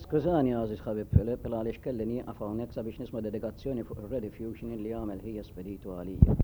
Skużani għażiż ħabib Filip għaliex kelli nieqaf hawnhekk sabiex nisma' dedikazzjoni fuq ir-Rediffusion li għamel ħija speditu għalija.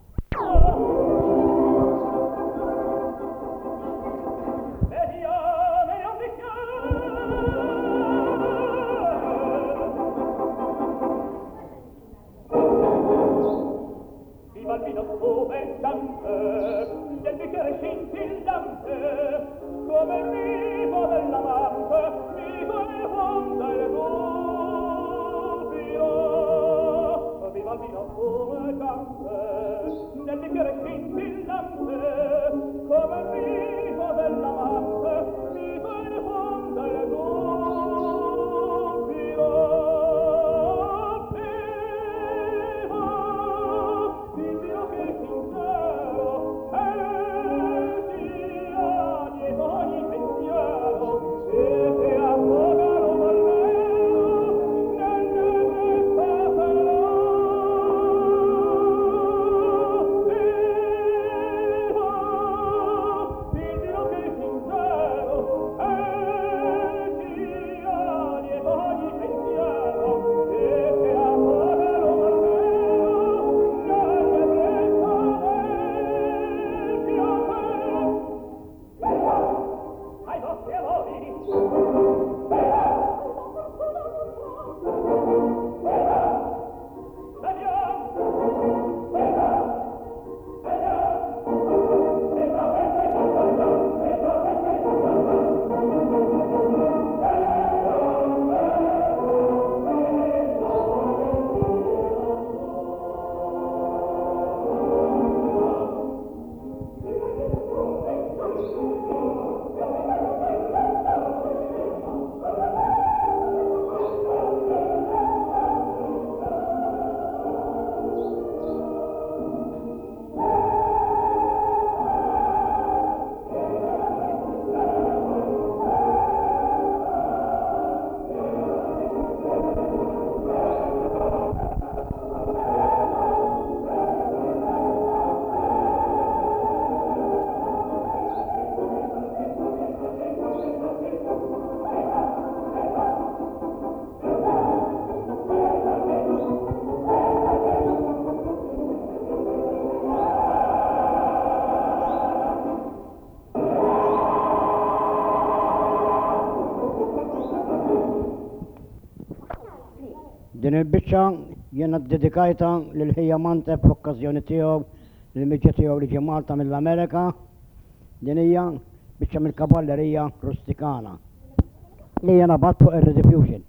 Din il-biċċa jiena ddedikajta lil ħija Mante fl-okkażjoni tiegħu l-miġġa tiegħu li ġie Malta mill-Amerika. Din hija biċċa mill-kavallerija rustikana li jiena bagħat fuq ir-Rediffusion.